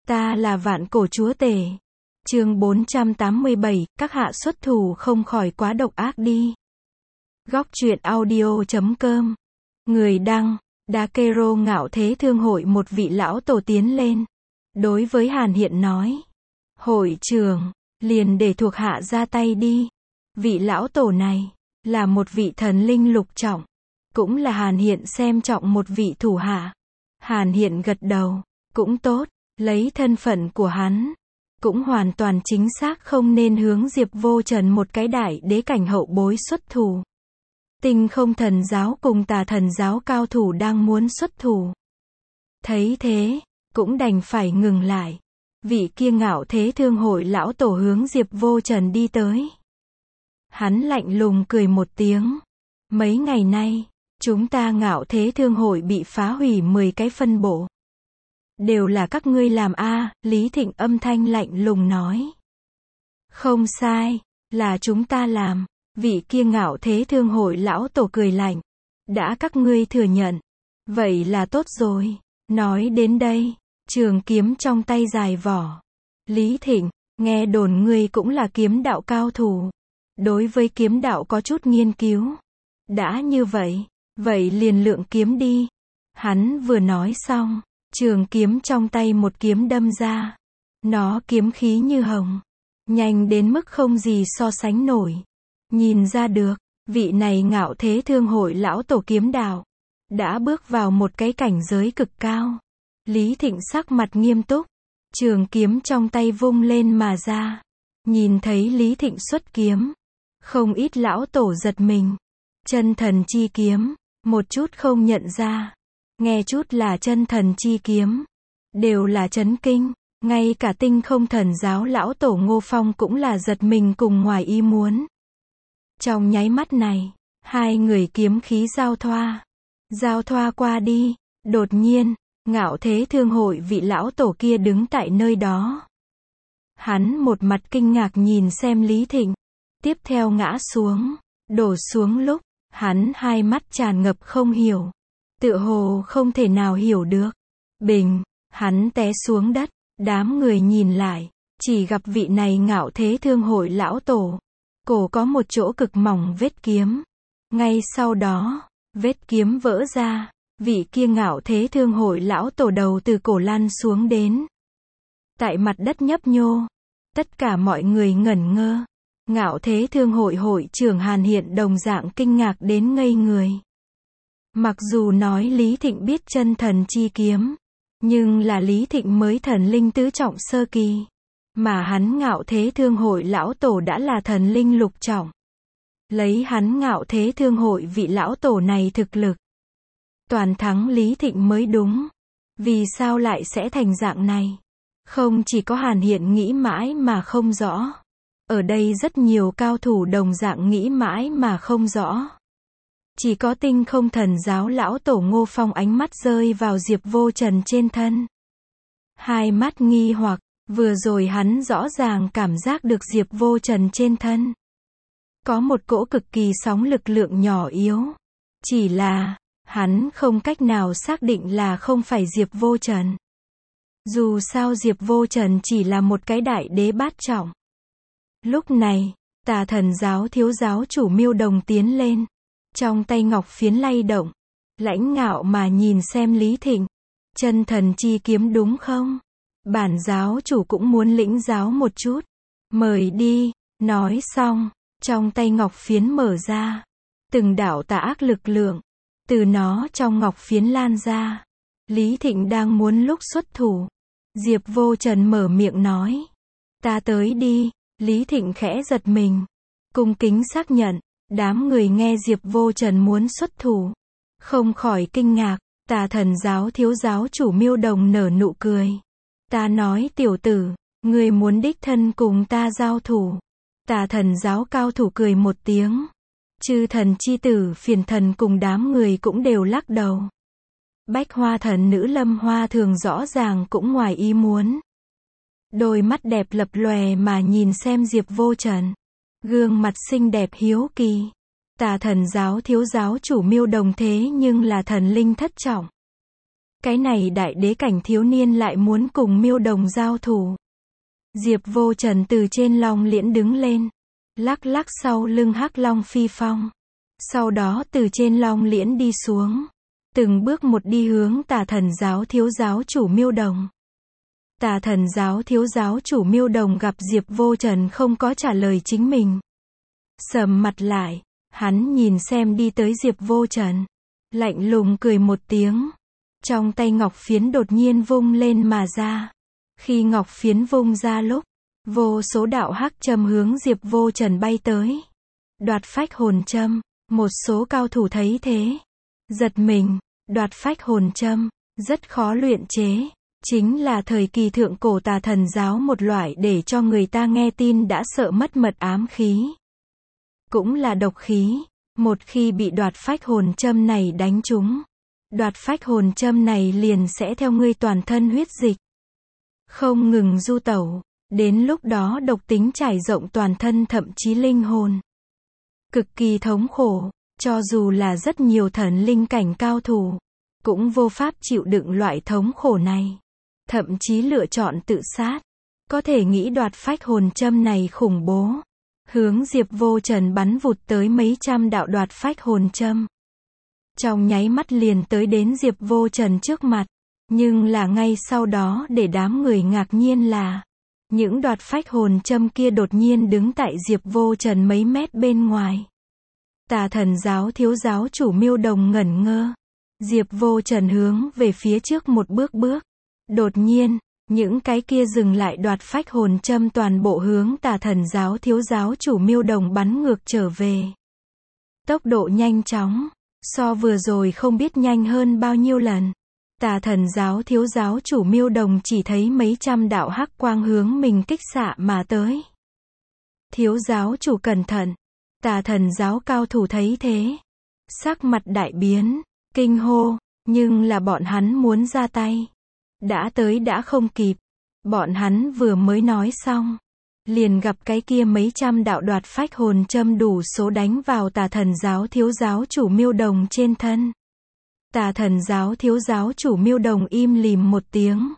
Ta là vạn cổ chúa tể. Chương 487, các hạ xuất thủ không khỏi quá độc ác đi. Góc truyện audio.com. Người đăng, Dakero Ngạo Thế Thương Hội. Một vị lão tổ tiến lên. Đối với Hàn Hiện nói. Hội trưởng, liền để thuộc hạ ra tay đi. Vị lão tổ này, là một vị thần linh lục trọng. Cũng là Hàn Hiện xem trọng một vị thủ hạ. Hàn Hiện gật đầu, cũng tốt, lấy thân phận của hắn. Cũng hoàn toàn chính xác không nên hướng Diệp Vô Trần một cái đại đế cảnh hậu bối xuất thủ. Tinh Không Thần Giáo cùng Tà Thần Giáo cao thủ đang muốn xuất thủ. Thấy thế, cũng đành phải ngừng lại. Vị kia Ngạo Thế Thương Hội lão tổ hướng Diệp Vô Trần đi tới. Hắn lạnh lùng cười một tiếng. Mấy ngày nay, chúng ta Ngạo Thế Thương Hội bị phá hủy 10 cái phân bộ. Đều là các ngươi làm a, Lý Thịnh âm thanh lạnh lùng nói. Không sai, là chúng ta làm. Vị kia Ngạo Thế Thương Hội lão tổ cười lạnh. Đã các ngươi thừa nhận, vậy là tốt rồi. Nói đến đây, trường kiếm trong tay dài vỏ. Lý Thịnh, nghe đồn ngươi cũng là kiếm đạo cao thủ. Đối với kiếm đạo có chút nghiên cứu. Đã như vậy, vậy liền lượng kiếm đi. Hắn vừa nói xong, trường kiếm trong tay một kiếm đâm ra. Nó kiếm khí như hồng, nhanh đến mức không gì so sánh nổi. Nhìn ra được, vị này Ngạo Thế Thương Hội lão tổ kiếm đạo đã bước vào một cái cảnh giới cực cao. Lý Thịnh sắc mặt nghiêm túc, trường kiếm trong tay vung lên mà ra. Nhìn thấy Lý Thịnh xuất kiếm, không ít lão tổ giật mình. Chân thần chi kiếm, một chút không nhận ra. Nghe chút là chân thần chi kiếm, đều là chấn kinh. Ngay cả Tinh Không Thần Giáo lão tổ Ngô Phong cũng là giật mình cùng ngoài ý muốn. Trong nháy mắt này, hai người kiếm khí giao thoa qua đi. Đột nhiên, Ngạo Thế Thương Hội vị lão tổ kia đứng tại nơi đó. Hắn một mặt kinh ngạc nhìn xem Lý Thịnh. Tiếp theo ngã xuống, đổ xuống lúc, hắn hai mắt tràn ngập không hiểu. Tựa hồ không thể nào hiểu được. Bình, hắn té xuống đất. Đám người nhìn lại, chỉ gặp vị này Ngạo Thế Thương Hội lão tổ. Cổ có một chỗ cực mỏng vết kiếm. Ngay sau đó, vết kiếm vỡ ra. Vị kia Ngạo Thế Thương Hội lão tổ đầu từ cổ lăn xuống đến. Tại mặt đất nhấp nhô. Tất cả mọi người ngẩn ngơ. Ngạo Thế Thương Hội hội trưởng Hàn Hiện đồng dạng kinh ngạc đến ngây người. Mặc dù nói Lý Thịnh biết chân thần chi kiếm, nhưng là Lý Thịnh mới thần linh tứ trọng sơ kỳ. Mà hắn Ngạo Thế Thương Hội lão tổ đã là thần linh lục trọng. Lấy hắn Ngạo Thế Thương Hội vị lão tổ này thực lực, toàn thắng Lý Thịnh mới đúng. Vì sao lại sẽ thành dạng này? Không chỉ có Hàn Hiện nghĩ mãi mà không rõ. Ở đây rất nhiều cao thủ đồng dạng nghĩ mãi mà không rõ. Chỉ có Tinh Không Thần Giáo lão tổ Ngô Phong ánh mắt rơi vào Diệp Vô Trần trên thân. Hai mắt nghi hoặc, vừa rồi hắn rõ ràng cảm giác được Diệp Vô Trần trên thân có một cỗ cực kỳ sóng lực lượng nhỏ yếu. Chỉ là, hắn không cách nào xác định là không phải Diệp Vô Trần. Dù sao Diệp Vô Trần chỉ là một cái đại đế bát trọng. Lúc này, Tà Thần Giáo thiếu giáo chủ Miêu Đồng tiến lên. Trong tay ngọc phiến lay động. Lãnh ngạo mà nhìn xem Lý Thịnh. Chân thần chi kiếm đúng không? Bản giáo chủ cũng muốn lĩnh giáo một chút. Mời đi. Nói xong, trong tay ngọc phiến mở ra. Từng đạo tà ác lực lượng từ nó trong ngọc phiến lan ra. Lý Thịnh đang muốn lúc xuất thủ. Diệp Vô Trần mở miệng nói. Ta tới đi. Lý Thịnh khẽ giật mình. Cung kính xác nhận. Đám người nghe Diệp Vô Trần muốn xuất thủ, không khỏi kinh ngạc. Tà Thần Giáo thiếu giáo chủ Miêu Đồng nở nụ cười. Ta nói tiểu tử, ngươi muốn đích thân cùng ta giao thủ. Tà Thần Giáo cao thủ cười một tiếng. Chư thần chi tử Phiền Thần cùng đám người cũng đều lắc đầu. Bách Hoa Thần nữ Lâm Hoa Thường rõ ràng cũng ngoài ý muốn. Đôi mắt đẹp lập lòe mà nhìn xem Diệp Vô Trần. Gương mặt xinh đẹp hiếu kỳ. Tà Thần Giáo thiếu giáo chủ Miêu Đồng thế nhưng là thần linh thất trọng. Cái này đại đế cảnh thiếu niên lại muốn cùng Miêu Đồng giao thủ. Diệp Vô Trần từ trên long liễn đứng lên, lắc lắc sau lưng hắc long phi phong. Sau đó từ trên long liễn đi xuống, từng bước một đi hướng Tà Thần giáo thiếu giáo chủ Miêu Đồng. Tà Thần giáo thiếu giáo chủ Miêu Đồng gặp Diệp Vô Trần không có trả lời chính mình, sầm mặt lại, hắn nhìn xem đi tới Diệp Vô Trần, lạnh lùng cười một tiếng, trong tay ngọc phiến đột nhiên vung lên mà ra. Khi ngọc phiến vung ra lúc, vô số đạo hắc châm hướng Diệp Vô Trần bay tới. Đoạt phách hồn châm, một số cao thủ thấy thế, giật mình, đoạt phách hồn châm, rất khó luyện chế, chính là thời kỳ thượng cổ Tà Thần giáo một loại để cho người ta nghe tin đã sợ mất mật ám khí. Cũng là độc khí, một khi bị đoạt phách hồn châm này đánh trúng, đoạt phách hồn châm này liền sẽ theo ngươi toàn thân huyết dịch, không ngừng du tẩu, đến lúc đó độc tính trải rộng toàn thân thậm chí linh hồn. Cực kỳ thống khổ, cho dù là rất nhiều thần linh cảnh cao thủ, cũng vô pháp chịu đựng loại thống khổ này, thậm chí lựa chọn tự sát. Có thể nghĩ đoạt phách hồn châm này khủng bố, hướng Diệp Vô Trần bắn vụt tới mấy trăm đạo đoạt phách hồn châm. Trong nháy mắt liền tới đến Diệp Vô Trần trước mặt, nhưng là ngay sau đó để đám người ngạc nhiên là, những đoạt phách hồn châm kia đột nhiên đứng tại Diệp Vô Trần mấy mét bên ngoài. Tà Thần giáo thiếu giáo chủ Miêu Đồng ngẩn ngơ. Diệp Vô Trần hướng về phía trước một bước. Đột nhiên, những cái kia dừng lại đoạt phách hồn châm toàn bộ hướng Tà Thần giáo thiếu giáo chủ Miêu Đồng bắn ngược trở về. Tốc độ nhanh chóng, so vừa rồi không biết nhanh hơn bao nhiêu lần. Tà Thần giáo thiếu giáo chủ Miêu Đồng chỉ thấy mấy trăm đạo hắc quang hướng mình kích xạ mà tới. Thiếu giáo chủ cẩn thận. Tà Thần giáo cao thủ thấy thế, sắc mặt đại biến, kinh hô, nhưng là bọn hắn muốn ra tay. Đã tới đã không kịp. Bọn hắn vừa mới nói xong, liền gặp cái kia mấy trăm đạo đoạt phách hồn châm đủ số đánh vào Tà Thần giáo thiếu giáo chủ Miêu Đồng trên thân. Tà Thần giáo thiếu giáo chủ Miêu Đồng im lìm một tiếng,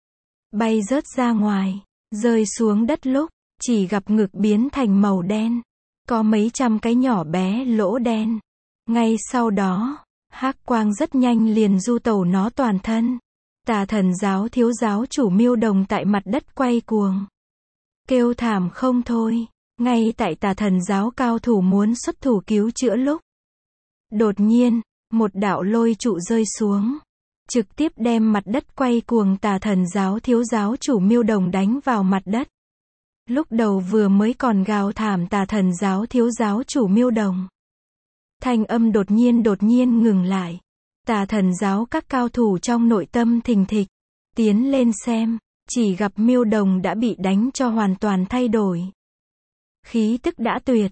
bay rớt ra ngoài, rơi xuống đất lúc, chỉ gặp ngực biến thành màu đen, có mấy trăm cái nhỏ bé lỗ đen. Ngay sau đó, hắc quang rất nhanh liền du tẩu nó toàn thân. Tà Thần giáo thiếu giáo chủ Miêu Đồng tại mặt đất quay cuồng, kêu thảm không thôi. Ngay tại Tà Thần giáo cao thủ muốn xuất thủ cứu chữa lúc, đột nhiên, một đạo lôi trụ rơi xuống, trực tiếp đem mặt đất quay cuồng Tà Thần giáo thiếu giáo chủ Miêu Đồng đánh vào mặt đất. Lúc đầu vừa mới còn gào thảm Tà Thần giáo thiếu giáo chủ Miêu Đồng, thanh âm đột nhiên ngừng lại. Tà Thần giáo các cao thủ trong nội tâm thình thịch, tiến lên xem, chỉ gặp Miêu Đồng đã bị đánh cho hoàn toàn thay đổi. Khí tức đã tuyệt,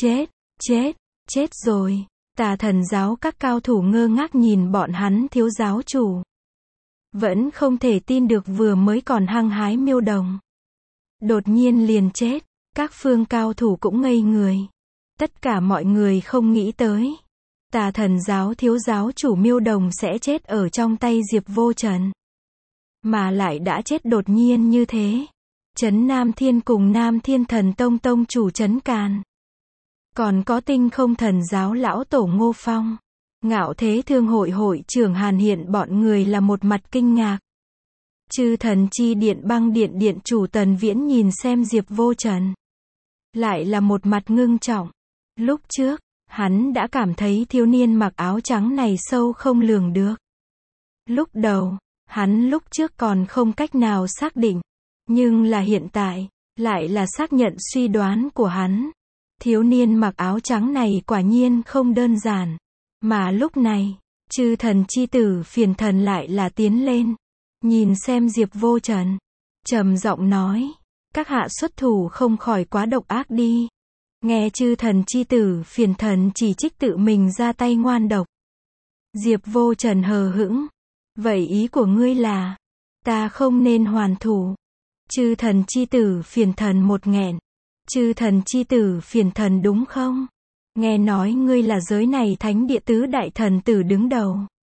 chết rồi. Tà Thần giáo các cao thủ ngơ ngác nhìn bọn hắn thiếu giáo chủ, vẫn không thể tin được vừa mới còn hăng hái Miêu Đồng, đột nhiên liền chết. Các phương cao thủ cũng ngây người. Tất cả mọi người không nghĩ tới, Tà Thần giáo thiếu giáo chủ Miêu Đồng sẽ chết ở trong tay Diệp Vô Trần, mà lại đã chết đột nhiên như thế. Trấn Nam Thiên cùng Nam Thiên Thần Tông tông chủ Trấn Càn, còn có Tinh Không Thần giáo lão tổ Ngô Phong, Ngạo Thế Thương hội hội trưởng Hàn Hiện bọn người là một mặt kinh ngạc. Chư Thần Chi Điện Băng Điện điện chủ Tần Viễn nhìn xem Diệp Vô Trần, lại là một mặt ngưng trọng. Lúc trước, hắn đã cảm thấy thiếu niên mặc áo trắng này sâu không lường được. Lúc đầu, hắn lúc trước còn không cách nào xác định, nhưng là hiện tại, lại là xác nhận suy đoán của hắn. Thiếu niên mặc áo trắng này quả nhiên không đơn giản. Mà lúc này, chư thần chi tử Phiền Thần lại là tiến lên, nhìn xem Diệp Vô Trần, trầm giọng nói, các hạ xuất thủ không khỏi quá độc ác đi. Nghe chư thần chi tử Phiền Thần chỉ trích tự mình ra tay ngoan độc, Diệp Vô Trần hờ hững, vậy ý của ngươi là, ta không nên hoàn thủ. Chư thần chi tử Phiền Thần một nghẹn, chư thần chi tử Phiền Thần đúng không? Nghe nói ngươi là giới này thánh địa tứ đại thần tử đứng đầu.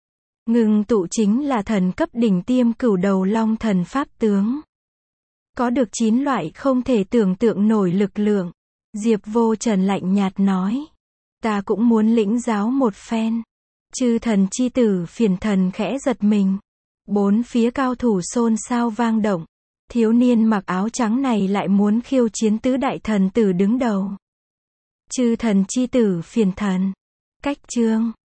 Ngưng tụ chính là thần cấp đỉnh tiêm cửu đầu long thần pháp tướng. Có được 9 loại không thể tưởng tượng nổi lực lượng. Diệp Vô Trần lạnh nhạt nói. Ta cũng muốn lĩnh giáo một phen. Chư thần chi tử Phiền Thần khẽ giật mình. Bốn phía cao thủ xôn xao vang động. Thiếu niên mặc áo trắng này lại muốn khiêu chiến tứ đại thần tử đứng đầu. Chư thần chi tử Phiền Thần. Cách chương